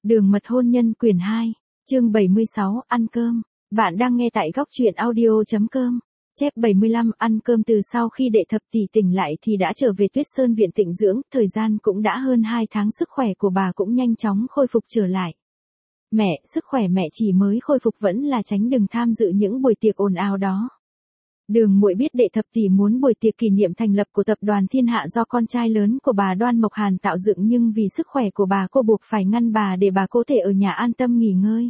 Đường mật hôn nhân quyển 2, chương 76, ăn cơm. Bạn đang nghe tại góc truyện audio.com. Chép 75, ăn cơm. Từ sau khi đệ thập tỷ tỉnh lại thì đã trở về Tuyết Sơn viện tịnh dưỡng, thời gian cũng đã hơn 2 tháng, sức khỏe của bà cũng nhanh chóng khôi phục trở lại. Mẹ, sức khỏe mẹ chỉ mới khôi phục vẫn là tránh đừng tham dự những buổi tiệc ồn ào đó. Đường Muội biết đệ thập tỷ muốn buổi tiệc kỷ niệm thành lập của tập đoàn Thiên Hạ do con trai lớn của bà Đoan Mộc Hàn tạo dựng, nhưng vì sức khỏe của bà, cô buộc phải ngăn bà để bà có thể ở nhà an tâm nghỉ ngơi.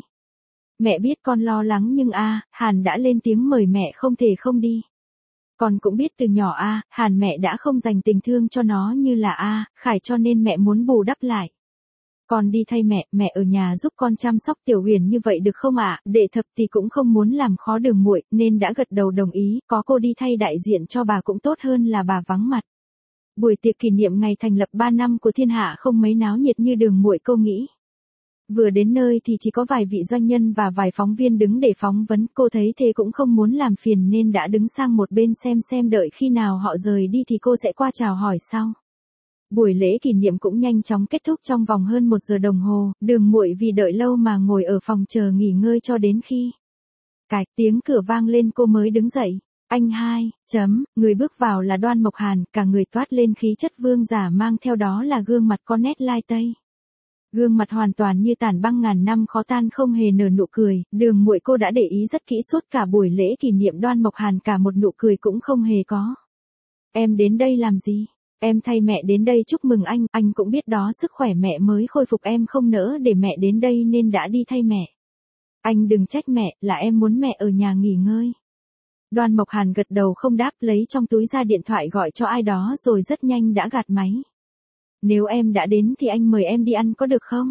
Mẹ biết con lo lắng nhưng Hàn đã lên tiếng mời mẹ không thể không đi. Con cũng biết từ nhỏ Hàn mẹ đã không dành tình thương cho nó như là Khải, cho nên mẹ muốn bù đắp lại. Con đi thay mẹ ở nhà giúp con chăm sóc Tiểu Huyền như vậy được không ạ? Đệ thập tỷ cũng không muốn làm khó Đường Muội nên đã gật đầu đồng ý, có cô đi thay đại diện cho bà cũng tốt hơn là bà vắng mặt. Buổi tiệc kỷ niệm ngày thành lập 3 năm của Thiên Hạ không mấy náo nhiệt như Đường Muội cô nghĩ. Vừa đến nơi thì chỉ có vài vị doanh nhân và vài phóng viên đứng để phỏng vấn, cô thấy thế cũng không muốn làm phiền nên đã đứng sang một bên xem đợi khi nào họ rời đi thì cô sẽ qua chào hỏi sau. Buổi lễ kỷ niệm cũng nhanh chóng kết thúc trong vòng hơn 1 giờ đồng hồ, Đường Muội vì đợi lâu mà ngồi ở phòng chờ nghỉ ngơi cho đến khi cạch tiếng cửa vang lên cô mới đứng dậy. Anh hai, người bước vào là Đoan Mộc Hàn, cả người toát lên khí chất vương giả, mang theo đó là gương mặt có nét lai tây. Gương mặt hoàn toàn như tảng băng ngàn năm khó tan, không hề nở nụ cười. Đường Muội cô đã để ý rất kỹ suốt cả buổi lễ kỷ niệm, Đoan Mộc Hàn cả một nụ cười cũng không hề có. Em đến đây làm gì? Em thay mẹ đến đây chúc mừng anh cũng biết đó, sức khỏe mẹ mới khôi phục, em không nỡ để mẹ đến đây nên đã đi thay mẹ. Anh đừng trách mẹ, là em muốn mẹ ở nhà nghỉ ngơi. Đoan Mộc Hàn gật đầu không đáp, lấy trong túi ra điện thoại gọi cho ai đó rồi rất nhanh đã gạt máy. Nếu em đã đến thì anh mời em đi ăn có được không?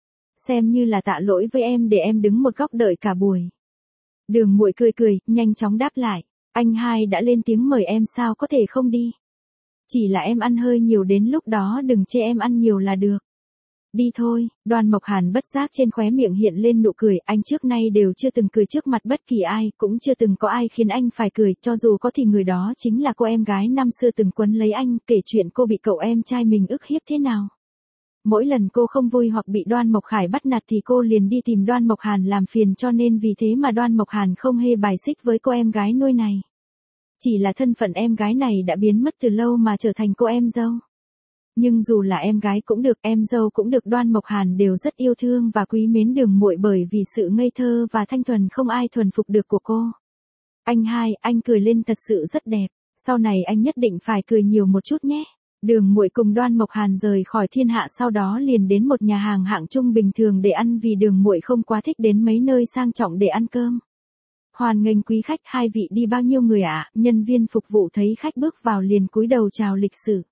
Xem như là tạ lỗi với em để em đứng một góc đợi cả buổi. Đường Muội cười, nhanh chóng đáp lại. Anh hai đã lên tiếng mời em sao có thể không đi. Chỉ là em ăn hơi nhiều, đến lúc đó đừng chê em ăn nhiều là được. Đi thôi. Đoan Mộc Hàn bất giác trên khóe miệng hiện lên nụ cười, anh trước nay đều chưa từng cười trước mặt bất kỳ ai, cũng chưa từng có ai khiến anh phải cười, cho dù có thì người đó chính là cô em gái năm xưa từng quấn lấy anh, kể chuyện cô bị cậu em trai mình ức hiếp thế nào. Mỗi lần cô không vui hoặc bị Đoan Mộc Khải bắt nạt thì cô liền đi tìm Đoan Mộc Hàn làm phiền, cho nên vì thế mà Đoan Mộc Hàn không hề bài xích với cô em gái nuôi này. Chỉ là thân phận em gái này đã biến mất từ lâu mà trở thành cô em dâu. Nhưng dù là em gái cũng được, em dâu cũng được, Đoan Mộc Hàn đều rất yêu thương và quý mến Đường Muội bởi vì sự ngây thơ và thanh thuần không ai thuần phục được của cô. Anh hai, anh cười lên thật sự rất đẹp, sau này anh nhất định phải cười nhiều một chút nhé. Đường Muội cùng Đoan Mộc Hàn rời khỏi Thiên Hạ, sau đó liền đến một nhà hàng hạng trung bình thường để ăn, vì Đường Muội không quá thích đến mấy nơi sang trọng để ăn cơm. Hoan nghênh quý khách, hai vị đi bao nhiêu người ạ? Nhân viên phục vụ thấy khách bước vào liền cúi đầu chào lịch sự.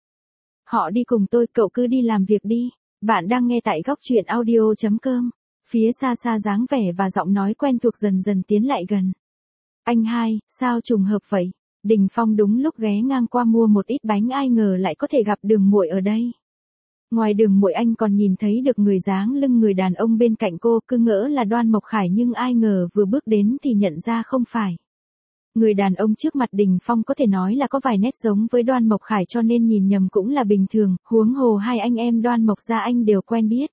Họ đi cùng tôi, cậu cứ đi làm việc đi. Bạn đang nghe tại góc truyện audio.com. Phía xa dáng vẻ và giọng nói quen thuộc dần dần tiến lại gần. Anh hai, sao trùng hợp vậy? Đình Phong đúng lúc ghé ngang qua mua một ít bánh, ai ngờ lại có thể gặp Đường Muội ở đây. Ngoài Đường Muội anh còn nhìn thấy được người dáng lưng người đàn ông bên cạnh cô, cứ ngỡ là Đoan Mộc Khải nhưng ai ngờ vừa bước đến thì nhận ra không phải. Người đàn ông trước mặt Đình Phong có thể nói là có vài nét giống với Đoan Mộc Khải, cho nên nhìn nhầm cũng là bình thường, huống hồ hai anh em Đoan Mộc gia anh đều quen biết.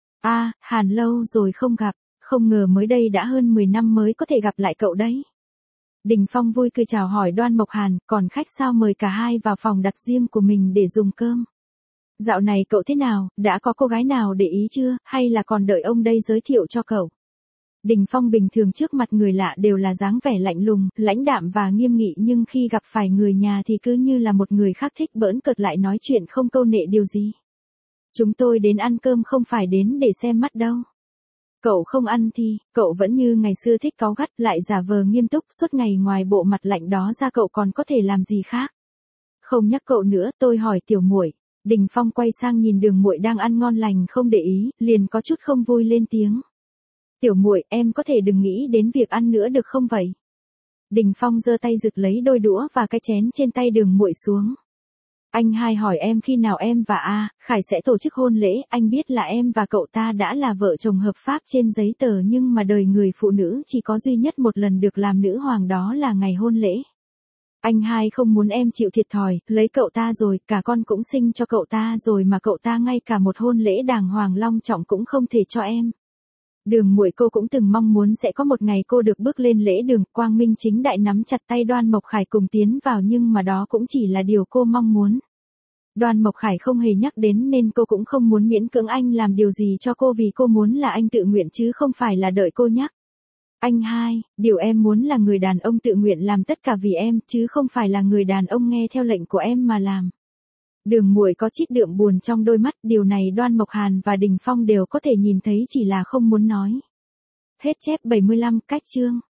Hàn lâu rồi không gặp, không ngờ mới đây đã hơn 10 năm mới có thể gặp lại cậu đấy. Đình Phong vui cười chào hỏi Đoan Mộc Hàn, còn khách sao, mời cả hai vào phòng đặt riêng của mình để dùng cơm. Dạo này cậu thế nào, đã có cô gái nào để ý chưa, hay là còn đợi ông đây giới thiệu cho cậu? Đình Phong bình thường trước mặt người lạ đều là dáng vẻ lạnh lùng, lãnh đạm và nghiêm nghị, nhưng khi gặp phải người nhà thì cứ như là một người khác, thích bỡn cợt lại nói chuyện không câu nệ điều gì. Chúng tôi đến ăn cơm không phải đến để xem mắt đâu. Cậu không ăn thì, cậu vẫn như ngày xưa thích cáu gắt, lại giả vờ nghiêm túc, suốt ngày ngoài bộ mặt lạnh đó ra cậu còn có thể làm gì khác. Không nhắc cậu nữa, tôi hỏi Tiểu Muội. Đình Phong quay sang nhìn Đường Muội đang ăn ngon lành không để ý, liền có chút không vui lên tiếng. Tiểu Muội, em có thể đừng nghĩ đến việc ăn nữa được không vậy? Đình Phong giơ tay giật lấy đôi đũa và cái chén trên tay Đường Muội xuống. Anh hai hỏi em khi nào em và Khải sẽ tổ chức hôn lễ, anh biết là em và cậu ta đã là vợ chồng hợp pháp trên giấy tờ, nhưng mà đời người phụ nữ chỉ có duy nhất một lần được làm nữ hoàng, đó là ngày hôn lễ. Anh hai không muốn em chịu thiệt thòi, lấy cậu ta rồi, cả con cũng sinh cho cậu ta rồi mà cậu ta ngay cả một hôn lễ đàng hoàng long trọng cũng không thể cho em. Đường Muội cô cũng từng mong muốn sẽ có một ngày cô được bước lên lễ đường, quang minh chính đại nắm chặt tay Đoan Mộc Khải cùng tiến vào, nhưng mà đó cũng chỉ là điều cô mong muốn. Đoan Mộc Khải không hề nhắc đến nên cô cũng không muốn miễn cưỡng anh làm điều gì cho cô, vì cô muốn là anh tự nguyện chứ không phải là đợi cô nhắc. Anh hai, điều em muốn là người đàn ông tự nguyện làm tất cả vì em, chứ không phải là người đàn ông nghe theo lệnh của em mà làm. Đường Muội có chít đượm buồn trong đôi mắt, điều này Đoan Mộc Hàn và Đình Phong đều có thể nhìn thấy, chỉ là không muốn nói. Hết chép 75 cách chương.